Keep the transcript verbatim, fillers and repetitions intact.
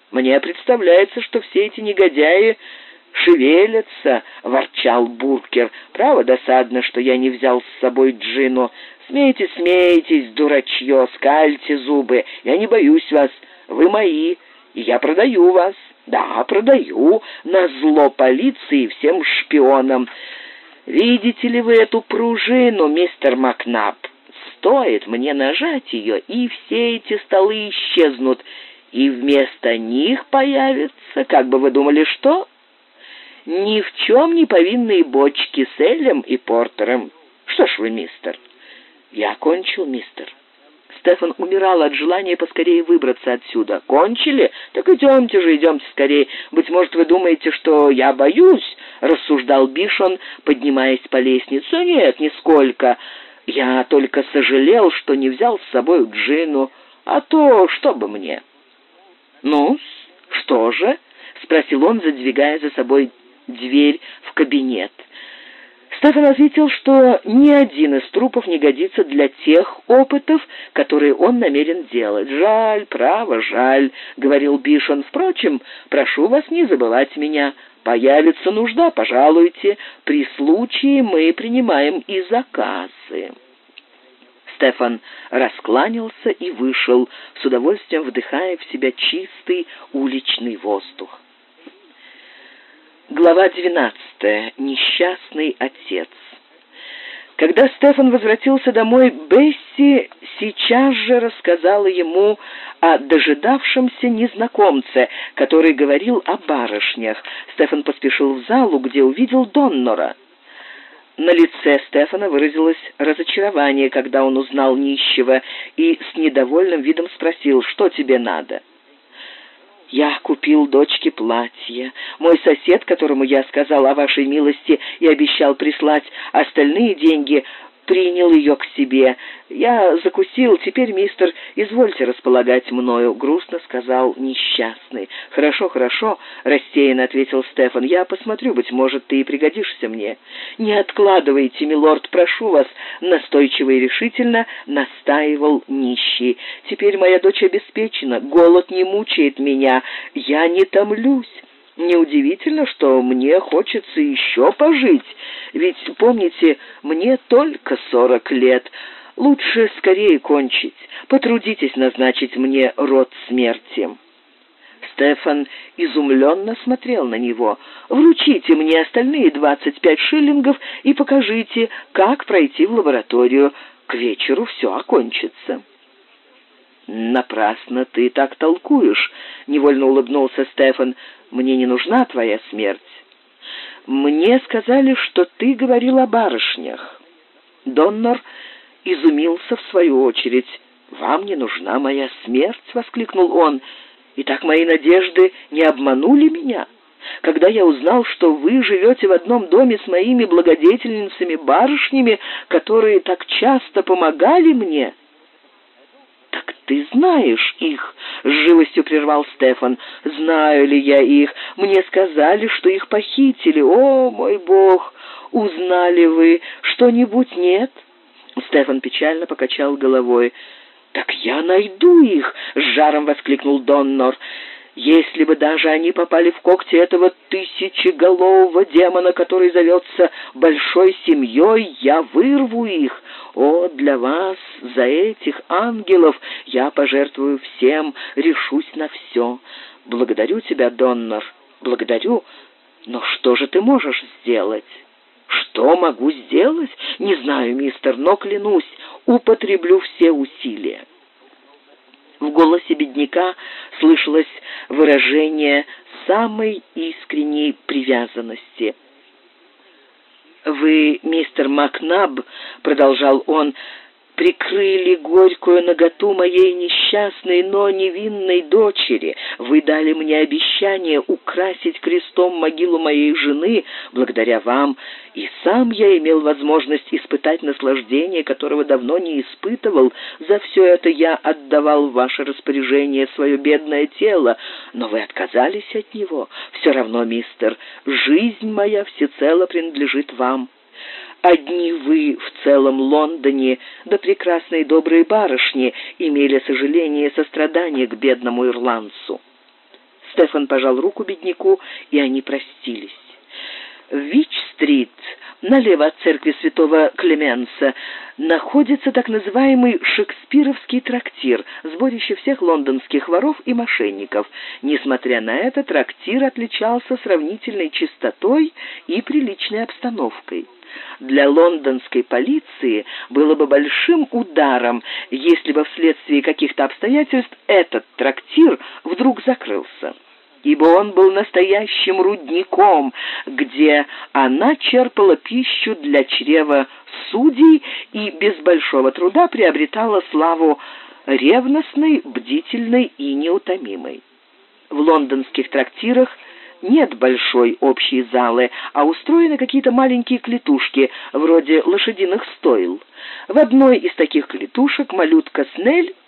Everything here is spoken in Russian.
Мне представляется, что все эти негодяи шевелятся, — ворчал Буркер. Право досадно, что я не взял с собой Джину. Смейтесь, смейтесь, дурачье, скальте зубы. Я не боюсь вас, вы мои, и я продаю вас. Да, продаю, назло полиции и всем шпионам. Видите ли вы эту пружину, мистер Макнаб? Стоит мне нажать ее, и все эти столы исчезнут, и вместо них появятся, как бы вы думали, что? Ни в чем не повинные бочки с элем и портером. Что ж вы, мистер? Я кончил, мистер. Стефан умирал от желания поскорее выбраться отсюда. «Кончили? Так идемте же, идемте скорее. Быть может, вы думаете, что я боюсь?» — рассуждал Бишон, поднимаясь по лестнице. «Нет, нисколько. Я только сожалел, что не взял с собой Джину. А то что бы мне?» «Ну, что же?» — спросил он, задвигая за собой дверь в кабинет. Стефан ответил, что ни один из трупов не годится для тех опытов, которые он намерен делать. «Жаль, право, жаль», — говорил Бишон. «Впрочем, прошу вас не забывать меня. Появится нужда, пожалуйте. При случае мы принимаем и заказы». Стефан раскланялся и вышел, с удовольствием вдыхая в себя чистый уличный воздух. Глава двенадцатая. Несчастный отец. Когда Стефан возвратился домой, Бесси сейчас же рассказала ему о дожидавшемся незнакомце, который говорил о барышнях. Стефан поспешил в залу, где увидел Доннора. На лице Стефана выразилось разочарование, когда он узнал нищего, и с недовольным видом спросил: «Что тебе надо?» «Я купил дочке платье. Мой сосед, которому я сказал о вашей милости и обещал прислать остальные деньги, принял ее к себе. Я закусил, теперь, мистер, извольте располагать мною», — грустно сказал несчастный. «Хорошо, хорошо», — рассеянно ответил Стефан. «Я посмотрю, быть может, ты и пригодишься мне». «Не откладывайте, милорд, прошу вас», — настойчиво и решительно настаивал нищий. «Теперь моя дочь обеспечена, голод не мучает меня, я не томлюсь. Неудивительно, что мне хочется еще пожить, ведь, помните, мне только сорок лет. Лучше скорее кончить. Потрудитесь назначить мне род смерти». Стефан изумленно смотрел на него. «Вручите мне остальные двадцать пять шиллингов и покажите, как пройти в лабораторию. К вечеру все окончится». «Напрасно ты так толкуешь», — невольно улыбнулся Стефан. «Мне не нужна твоя смерть. Мне сказали, что ты говорил о барышнях». Доннор изумился в свою очередь. «Вам не нужна моя смерть?» — воскликнул он. «Итак, мои надежды не обманули меня? Когда я узнал, что вы живете в одном доме с моими благодетельницами-барышнями, которые так часто помогали мне...» «Так ты знаешь их?» — с живостью прервал Стефан. «Знаю ли я их? Мне сказали, что их похитили. О, мой бог! Узнали вы что-нибудь, нет?» Стефан печально покачал головой. «Так я найду их!» — с жаром воскликнул Доннор. «Если бы даже они попали в когти этого тысячеголового демона, который зовется Большой Семьей, я вырву их. О, для вас, за этих ангелов, я пожертвую всем, решусь на все. Благодарю тебя, Доннор, благодарю. Но что же ты можешь сделать?» «Что могу сделать? Не знаю, мистер, но, клянусь, употреблю все усилия». В голосе бедняка слышалось выражение самой искренней привязанности. «Вы, мистер Макнаб, — продолжал он, — прикрыли горькую наготу моей несчастной, но невинной дочери. Вы дали мне обещание украсить крестом могилу моей жены. Благодаря вам и сам я имел возможность испытать наслаждение, которого давно не испытывал. За все это я отдавал в ваше распоряжение свое бедное тело, но вы отказались от него. Все равно, мистер, жизнь моя всецело принадлежит вам. Одни вы в целом Лондоне, да прекрасные добрые барышни, имели сожаление и сострадание к бедному ирландцу». Стефан пожал руку бедняку, и они простились. В Вич-стрит, налево от церкви святого Клеменса, находится так называемый шекспировский трактир, сборище всех лондонских воров и мошенников. Несмотря на это, трактир отличался сравнительной чистотой и приличной обстановкой. Для лондонской полиции было бы большим ударом, если бы вследствие каких-то обстоятельств этот трактир вдруг закрылся, ибо он был настоящим рудником, где она черпала пищу для чрева судей и без большого труда приобретала славу ревностной, бдительной и неутомимой. В лондонских трактирах нет большой общей залы, а устроены какие-то маленькие клетушки, вроде лошадиных стойл. В одной из таких клетушек малютка Снель